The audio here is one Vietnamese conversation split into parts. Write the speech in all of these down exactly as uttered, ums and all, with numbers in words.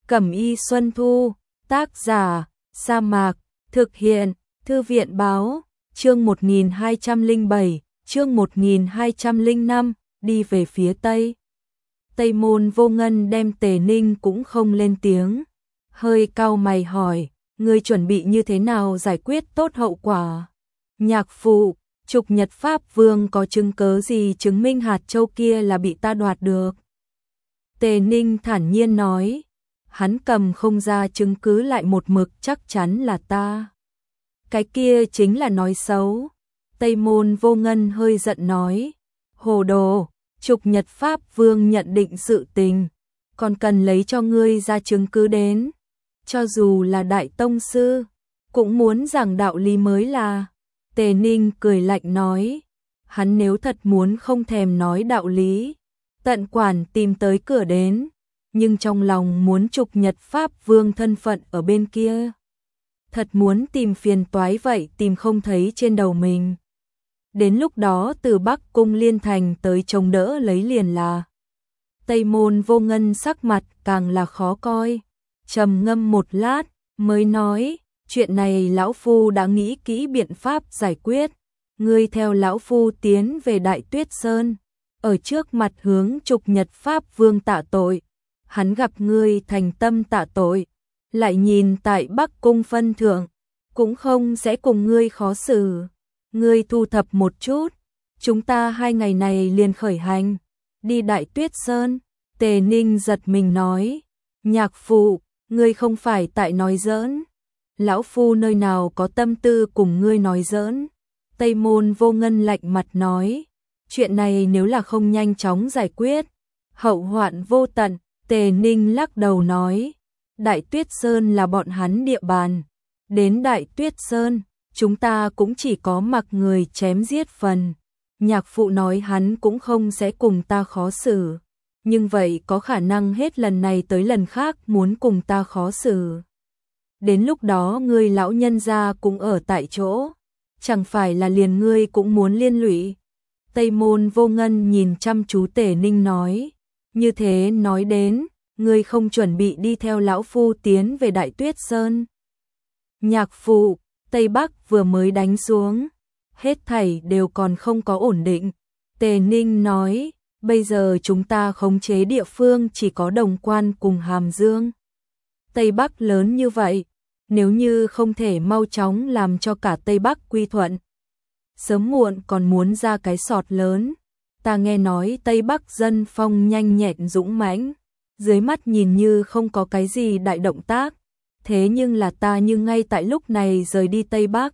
Cẩm y Xuân Thu, tác giả, Sa Mạc, thực hiện, Thư viện báo, chương một nghìn hai trăm lẻ bảy, chương một nghìn hai trăm lẻ năm, đi về phía Tây. Tây Môn Vô Ngân đem Tề Ninh cũng không lên tiếng, hơi cau mày hỏi, ngươi chuẩn bị như thế nào giải quyết tốt hậu quả? Nhạc phụ, Trục Nhật Pháp Vương có chứng cớ gì chứng minh hạt châu kia là bị ta đoạt được? Tề Ninh thản nhiên nói, hắn cầm không ra chứng cứ lại một mực chắc chắn là ta. Cái kia chính là nói xấu. Tây Môn Vô Ngân hơi giận nói, hồ đồ, Trục Nhật Pháp Vương nhận định sự tình, còn cần lấy cho ngươi ra chứng cứ đến. Cho dù là đại tông sư, cũng muốn giảng đạo lý mới là. Tề Ninh cười lạnh nói, hắn nếu thật muốn không thèm nói đạo lý, tận quản tìm tới cửa đến, nhưng trong lòng muốn Trục Nhật Pháp Vương thân phận ở bên kia. Thật muốn tìm phiền toái vậy tìm không thấy trên đầu mình. Đến lúc đó từ Bắc Cung Liên Thành tới chống đỡ lấy liền là. Tây Môn Vô Ngân sắc mặt càng là khó coi, trầm ngâm một lát, mới nói, chuyện này lão phu đã nghĩ kỹ biện pháp giải quyết, ngươi theo lão phu tiến về Đại Tuyết Sơn, ở trước mặt hướng Trục Nhật Pháp Vương tạ tội, hắn gặp ngươi thành tâm tạ tội, lại nhìn tại Bắc Cung phân thượng, cũng không sẽ cùng ngươi khó xử, ngươi thu thập một chút, chúng ta hai ngày này liền khởi hành, đi Đại Tuyết Sơn. Tề Ninh giật mình nói, nhạc phụ, ngươi không phải tại nói giỡn, lão phu nơi nào có tâm tư cùng ngươi nói giỡn. Tây Môn Vô Ngân lạnh mặt nói, chuyện này nếu là không nhanh chóng giải quyết, hậu hoạn vô tận. Tề Ninh lắc đầu nói, Đại Tuyết Sơn là bọn hắn địa bàn, đến Đại Tuyết Sơn, chúng ta cũng chỉ có mặc người chém giết phần. Nhạc phụ nói hắn cũng không sẽ cùng ta khó xử, nhưng vậy có khả năng hết lần này tới lần khác muốn cùng ta khó xử. Đến lúc đó ngươi lão nhân gia cũng ở tại chỗ, chẳng phải là liền ngươi cũng muốn liên lụy. Tây Môn Vô Ngân nhìn chăm chú Tề Ninh nói, như thế nói đến, ngươi không chuẩn bị đi theo lão phu tiến về Đại Tuyết Sơn. Nhạc phụ, Tây Bắc vừa mới đánh xuống, hết thảy đều còn không có ổn định. Tề Ninh nói, bây giờ chúng ta khống chế địa phương chỉ có Đồng Quan cùng Hàm Dương. Tây Bắc lớn như vậy, nếu như không thể mau chóng làm cho cả Tây Bắc quy thuận, sớm muộn còn muốn ra cái sọt lớn. Ta nghe nói Tây Bắc dân phong nhanh nhẹn dũng mãnh, dưới mắt nhìn như không có cái gì đại động tác, thế nhưng là ta như ngay tại lúc này rời đi Tây Bắc,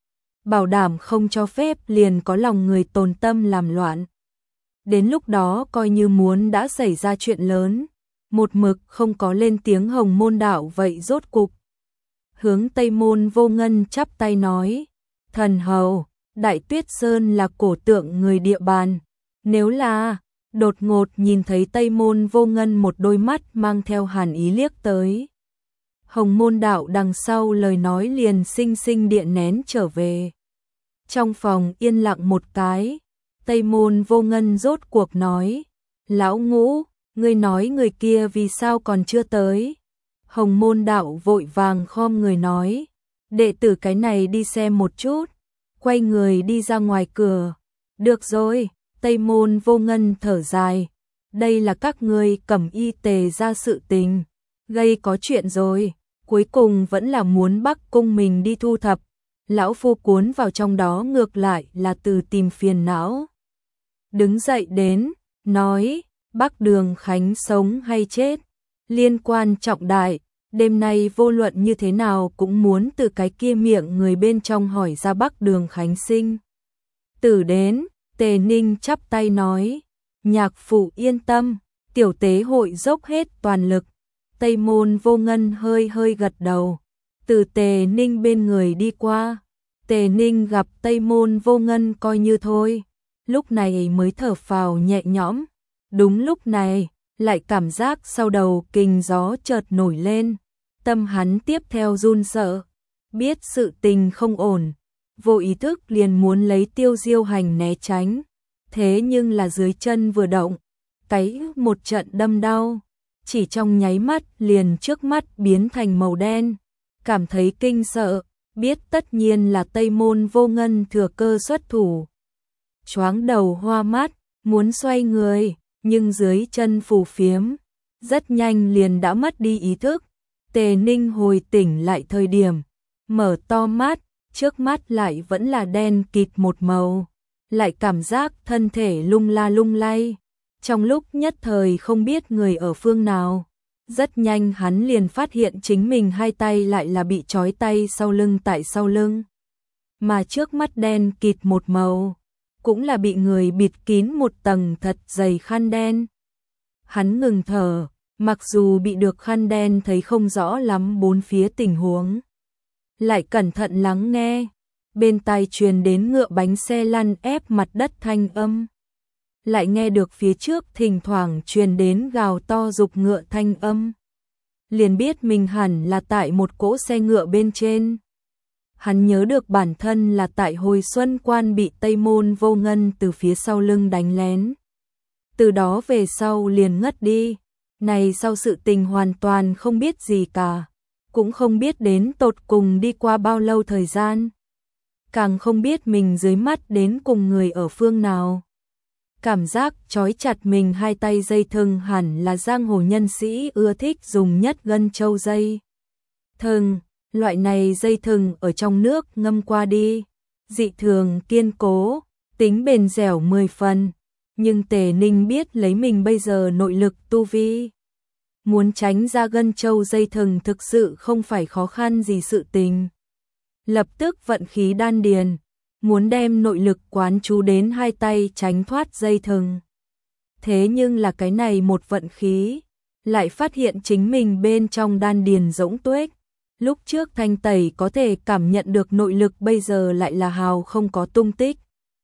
bảo đảm không cho phép liền có lòng người tồn tâm làm loạn. Đến lúc đó coi như muốn đã xảy ra chuyện lớn, một mực không có lên tiếng Hồng Môn Đạo vậy rốt cục. Hướng Tây Môn Vô Ngân chắp tay nói, thần hầu, Đại Tuyết Sơn là cổ tượng người địa bàn, nếu là, đột ngột nhìn thấy Tây Môn Vô Ngân một đôi mắt mang theo hàn ý liếc tới. Hồng Môn Đạo đằng sau lời nói liền sinh sinh điện nén trở về. Trong phòng yên lặng một cái, Tây Môn Vô Ngân rốt cuộc nói, lão Ngũ, ngươi nói người kia vì sao còn chưa tới? Hồng Môn Đạo vội vàng khom người nói, đệ tử cái này đi xem một chút, quay người đi ra ngoài cửa. Được rồi, Tây Môn Vô Ngân thở dài, đây là các ngươi Cẩm y Tề ra sự tình, gây có chuyện rồi, cuối cùng vẫn là muốn Bắc Cung mình đi thu thập, lão phu cuốn vào trong đó ngược lại là từ tìm phiền não. Đứng dậy đến, nói, Bắc Đường Khánh sống hay chết, liên quan trọng đại, đêm nay vô luận như thế nào cũng muốn từ cái kia miệng người bên trong hỏi ra Bắc Đường Khánh sinh tử đến. Tề Ninh chắp tay nói, nhạc phụ yên tâm, tiểu tế hội dốc hết toàn lực. Tây Môn Vô Ngân hơi hơi gật đầu, từ Tề Ninh bên người đi qua. Tề Ninh gặp Tây Môn Vô Ngân coi như thôi, lúc này mới thở phào nhẹ nhõm. Đúng lúc này, lại cảm giác sau đầu kình gió chợt nổi lên, tâm hắn tiếp theo run sợ, biết sự tình không ổn, vô ý thức liền muốn lấy Tiêu Diêu Hành né tránh, thế nhưng là dưới chân vừa động, cái một trận đâm đau, chỉ trong nháy mắt liền trước mắt biến thành màu đen, cảm thấy kinh sợ, biết tất nhiên là Tây Môn Vô Ngân thừa cơ xuất thủ. Choáng đầu hoa mắt, muốn xoay người, nhưng dưới chân phù phiếm, rất nhanh liền đã mất đi ý thức. Tề Ninh hồi tỉnh lại thời điểm, mở to mắt, trước mắt lại vẫn là đen kịt một màu, lại cảm giác thân thể lung la lung lay. Trong lúc nhất thời không biết người ở phương nào, rất nhanh hắn liền phát hiện chính mình hai tay lại là bị trói tay sau lưng tại sau lưng. Mà trước mắt đen kịt một màu, cũng là bị người bịt kín một tầng thật dày khăn đen. Hắn ngừng thở, mặc dù bị được khăn đen thấy không rõ lắm bốn phía tình huống. Lại cẩn thận lắng nghe, bên tai truyền đến ngựa bánh xe lăn ép mặt đất thanh âm. Lại nghe được phía trước thỉnh thoảng truyền đến gào to giục ngựa thanh âm. Liền biết mình hẳn là tại một cỗ xe ngựa bên trên. Hắn nhớ được bản thân là tại hồi xuân quan bị Tây Môn Vô Ngân từ phía sau lưng đánh lén. Từ đó về sau liền ngất đi, này sau sự tình hoàn toàn không biết gì cả, cũng không biết đến tột cùng đi qua bao lâu thời gian. Càng không biết mình dưới mắt đến cùng người ở phương nào. Cảm giác trói chặt mình hai tay dây thừng hẳn là giang hồ nhân sĩ ưa thích dùng nhất gân châu dây thừng, loại này dây thừng ở trong nước ngâm qua đi, dị thường kiên cố, tính bền dẻo mười phần, nhưng Tề Ninh biết lấy mình bây giờ nội lực tu vi, muốn tránh ra gân châu dây thừng thực sự không phải khó khăn gì sự tình. Lập tức vận khí đan điền, muốn đem nội lực quán chú đến hai tay tránh thoát dây thừng. Thế nhưng là cái này một vận khí, lại phát hiện chính mình bên trong đan điền rỗng tuếch. Lúc trước thanh tẩy có thể cảm nhận được nội lực bây giờ lại là hào không có tung tích.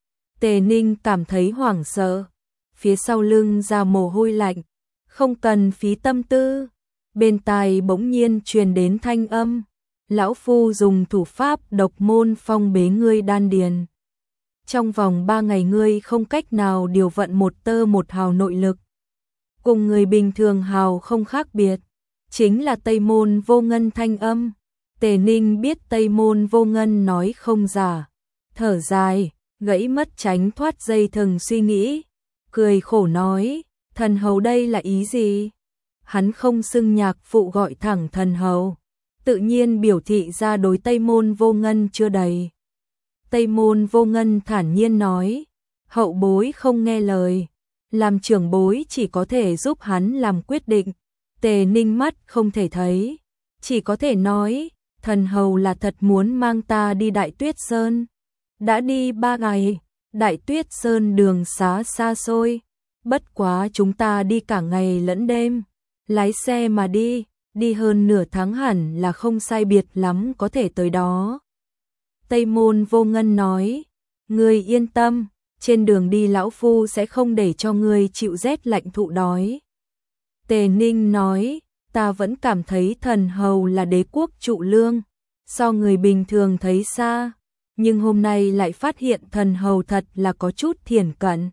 Tề Ninh cảm thấy hoảng sợ, phía sau lưng ra mồ hôi lạnh, không cần phí tâm tư. Bên tai bỗng nhiên truyền đến thanh âm, lão phu dùng thủ pháp độc môn phong bế ngươi đan điền. Trong vòng ba ngày ngươi không cách nào điều vận một tơ một hào nội lực. Cùng người bình thường hào không khác biệt, chính là Tây Môn Vô Ngân thanh âm. Tề Ninh biết Tây Môn Vô Ngân nói không giả, thở dài, gãy mất tránh thoát dây thừng suy nghĩ, cười khổ nói, thần hầu đây là ý gì? Hắn không xưng nhạc phụ gọi thẳng thần hầu, tự nhiên biểu thị ra đối Tây Môn Vô Ngân chưa đầy. Tây Môn Vô Ngân thản nhiên nói, hậu bối không nghe lời, làm trưởng bối chỉ có thể giúp hắn làm quyết định. Tề Ninh mắt không thể thấy, chỉ có thể nói, thần hầu là thật muốn mang ta đi Đại Tuyết Sơn. Đã đi ba ngày, Đại Tuyết Sơn đường xá xa xôi, bất quá chúng ta đi cả ngày lẫn đêm, lái xe mà đi, đi hơn nửa tháng hẳn là không sai biệt lắm có thể tới đó. Tây Môn Vô Ngân nói, ngươi yên tâm, trên đường đi lão phu sẽ không để cho ngươi chịu rét lạnh thụ đói. Tề Ninh nói, ta vẫn cảm thấy thần hầu là đế quốc trụ lương, so người bình thường thấy xa, nhưng hôm nay lại phát hiện thần hầu thật là có chút thiển cận.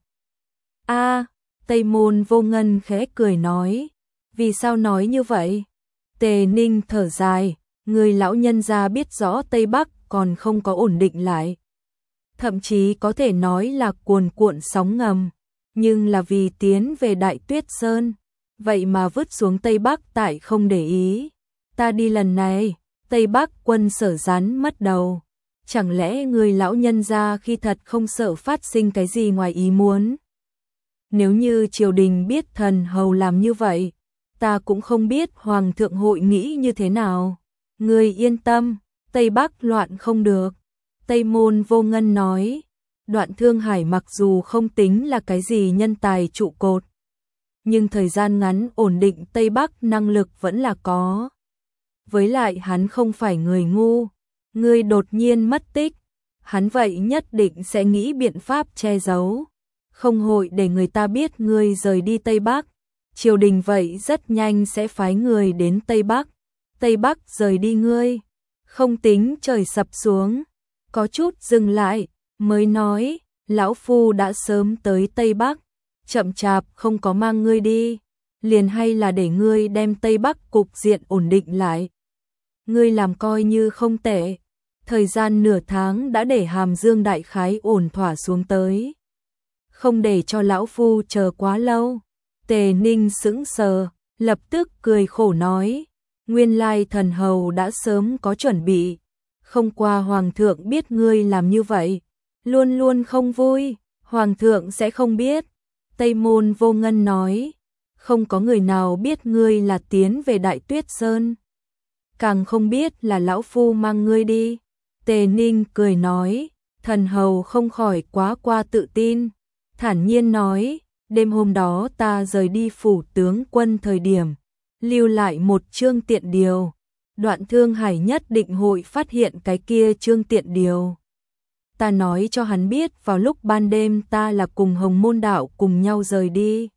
A, Tây Môn Vô Ngân khẽ cười nói, vì sao nói như vậy? Tề Ninh thở dài, người lão nhân gia biết rõ Tây Bắc còn không có ổn định lại. Thậm chí có thể nói là cuồn cuộn sóng ngầm, nhưng là vì tiến về Đại Tuyết Sơn, vậy mà vứt xuống Tây Bắc tại không để ý. Ta đi lần này, Tây Bắc quân sở rắn mất đầu. Chẳng lẽ người lão nhân gia khi thật không sợ phát sinh cái gì ngoài ý muốn? Nếu như triều đình biết thần hầu làm như vậy, ta cũng không biết hoàng thượng hội nghĩ như thế nào. Người yên tâm, Tây Bắc loạn không được. Tây Môn Vô Ngân nói, Đoạn Thương Hải mặc dù không tính là cái gì nhân tài trụ cột, nhưng thời gian ngắn ổn định Tây Bắc năng lực vẫn là có. Với lại hắn không phải người ngu, ngươi đột nhiên mất tích, hắn vậy nhất định sẽ nghĩ biện pháp che giấu, không hội để người ta biết ngươi rời đi Tây Bắc. Triều đình vậy rất nhanh sẽ phái người đến Tây Bắc, Tây Bắc rời đi ngươi, không tính trời sập xuống. Có chút dừng lại, mới nói, lão phu đã sớm tới Tây Bắc, chậm chạp không có mang ngươi đi, liền hay là để ngươi đem Tây Bắc cục diện ổn định lại. Ngươi làm coi như không tệ, thời gian nửa tháng đã để Hàm Dương đại khái ổn thỏa xuống tới. Không để cho lão phu chờ quá lâu. Tề Ninh sững sờ, lập tức cười khổ nói, nguyên lai thần hầu đã sớm có chuẩn bị, không qua hoàng thượng biết ngươi làm như vậy, luôn luôn không vui, hoàng thượng sẽ không biết. Tây Môn Vô Ngân nói, không có người nào biết ngươi là tiến về Đại Tuyết Sơn, càng không biết là lão phu mang ngươi đi. Tề Ninh cười nói, thần hầu không khỏi quá qua tự tin, thản nhiên nói, đêm hôm đó ta rời đi phủ tướng quân thời điểm, lưu lại một chương tiện điều, Đoạn Thương Hải nhất định hội phát hiện cái kia chương tiện điều. Ta nói cho hắn biết vào lúc ban đêm ta là cùng Hồng Môn Đạo cùng nhau rời đi.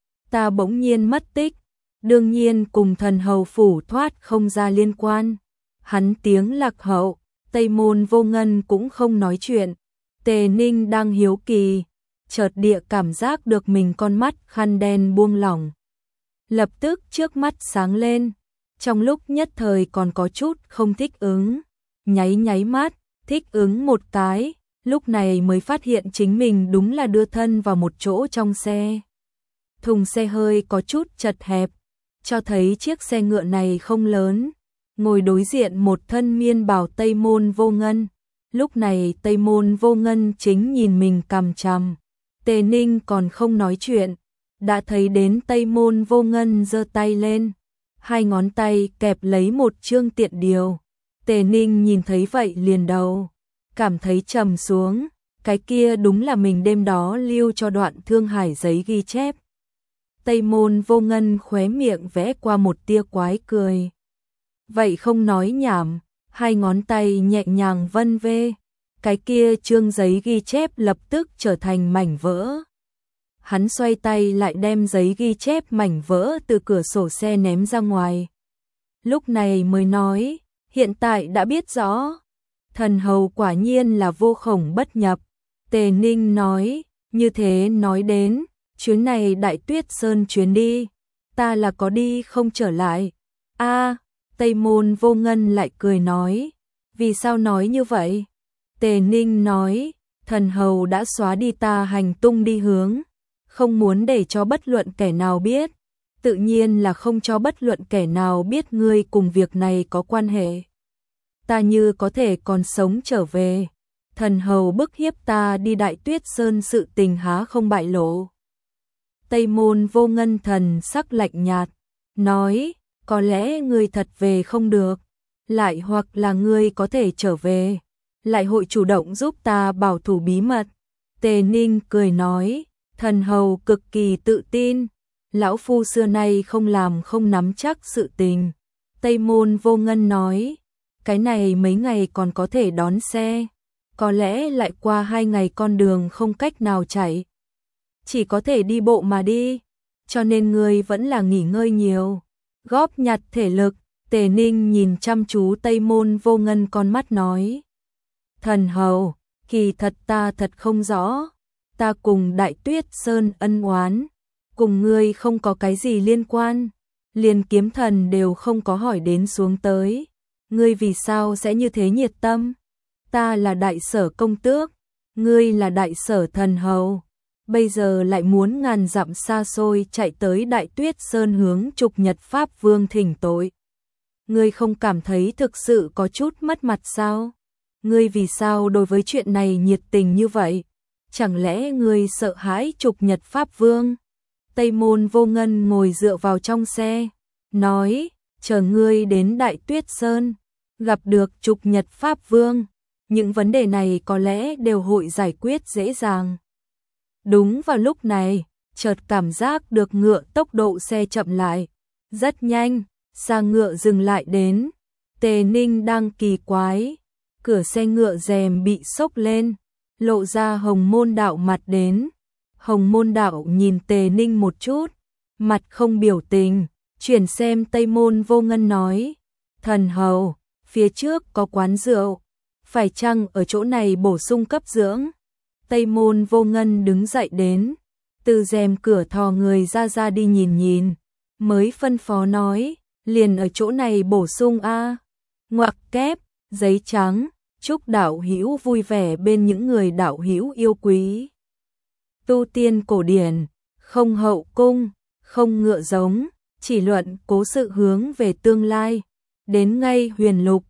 Ta bỗng nhiên mất tích, đương nhiên cùng thần hầu phủ thoát không ra liên quan. Hắn tiếng lạc hậu, Tây Môn Vô Ngân cũng không nói chuyện. Tề Ninh đang hiếu kỳ, chợt địa cảm giác được mình con mắt khăn đen buông lỏng. Lập tức trước mắt sáng lên, trong lúc nhất thời còn có chút không thích ứng. Nháy nháy mắt, thích ứng một cái, lúc này mới phát hiện chính mình đúng là đưa thân vào một chỗ trong xe. Thùng xe hơi có chút chật hẹp, cho thấy chiếc xe ngựa này không lớn. Ngồi đối diện một thân miên bào Tây Môn Vô Ngân. Lúc này Tây Môn Vô Ngân chính nhìn mình cằm chằm. Tề Ninh còn không nói chuyện, đã thấy đến Tây Môn Vô Ngân giơ tay lên, hai ngón tay kẹp lấy một chương tiện điều. Tề Ninh nhìn thấy vậy liền đầu, cảm thấy trầm xuống, cái kia đúng là mình đêm đó lưu cho Đoạn Thương Hải giấy ghi chép. Tây Môn Vô Ngân khóe miệng vẽ qua một tia quái cười. Vậy không nói nhảm, hai ngón tay nhẹ nhàng vân vê, cái kia chương giấy ghi chép lập tức trở thành mảnh vỡ. Hắn xoay tay lại đem giấy ghi chép mảnh vỡ từ cửa sổ xe ném ra ngoài. Lúc này mới nói, hiện tại đã biết rõ. Thần hầu quả nhiên là vô khổng bất nhập. Tề Ninh nói, như thế nói đến, chuyến này Đại Tuyết Sơn chuyến đi, ta là có đi không trở lại. A, Tây Môn Vô Ngân lại cười nói, vì sao nói như vậy? Tề Ninh nói, thần hầu đã xóa đi ta hành tung đi hướng, không muốn để cho bất luận kẻ nào biết, tự nhiên là không cho bất luận kẻ nào biết ngươi cùng việc này có quan hệ. Ta như có thể còn sống trở về, thần hầu bức hiếp ta đi Đại Tuyết Sơn sự tình há không bại lộ. Tây Môn Vô Ngân thần sắc lạnh nhạt, nói, có lẽ ngươi thật về không được, lại hoặc là ngươi có thể trở về, lại hội chủ động giúp ta bảo thủ bí mật. Tề Ninh cười nói, thần hầu cực kỳ tự tin, lão phu xưa nay không làm không nắm chắc sự tình. Tây Môn Vô Ngân nói, cái này mấy ngày còn có thể đón xe, có lẽ lại qua hai ngày con đường không cách nào chạy, chỉ có thể đi bộ mà đi, cho nên ngươi vẫn là nghỉ ngơi nhiều, góp nhặt thể lực. Tề Ninh nhìn chăm chú Tây Môn Vô Ngân con mắt nói, thần hầu, kỳ thật ta thật không rõ, ta cùng Đại Tuyết Sơn ân oán, cùng ngươi không có cái gì liên quan, liền kiếm thần đều không có hỏi đến xuống tới, ngươi vì sao sẽ như thế nhiệt tâm? Ta là Đại Sở công tước, ngươi là Đại Sở thần hầu, bây giờ lại muốn ngàn dặm xa xôi chạy tới Đại Tuyết Sơn hướng Trục Nhật Pháp Vương thỉnh tội. Ngươi không cảm thấy thực sự có chút mất mặt sao? Ngươi vì sao đối với chuyện này nhiệt tình như vậy? Chẳng lẽ ngươi sợ hãi Trục Nhật Pháp Vương? Tây Môn Vô Ngân ngồi dựa vào trong xe, nói, chờ ngươi đến Đại Tuyết Sơn, gặp được Trục Nhật Pháp Vương, những vấn đề này có lẽ đều hội giải quyết dễ dàng. Đúng vào lúc này, chợt cảm giác được ngựa tốc độ xe chậm lại, rất nhanh, xa ngựa dừng lại đến. Tề Ninh đang kỳ quái, cửa xe ngựa rèm bị xốc lên, lộ ra Hồng Môn Đạo mặt đến. Hồng Môn Đạo nhìn Tề Ninh một chút, mặt không biểu tình, chuyển xem Tây Môn Vô Ngân nói, thần hầu, phía trước có quán rượu, phải chăng ở chỗ này bổ sung cấp dưỡng? Tây Môn Vô Ngân đứng dậy đến, từ rèm cửa thò người ra ra đi nhìn nhìn, mới phân phó nói, liền ở chỗ này bổ sung a. Ngoặc kép, giấy trắng, chúc đạo hữu vui vẻ bên những người đạo hữu yêu quý. Tu tiên cổ điển, không hậu cung, không ngựa giống, chỉ luận cố sự hướng về tương lai. Đến ngay huyền lục,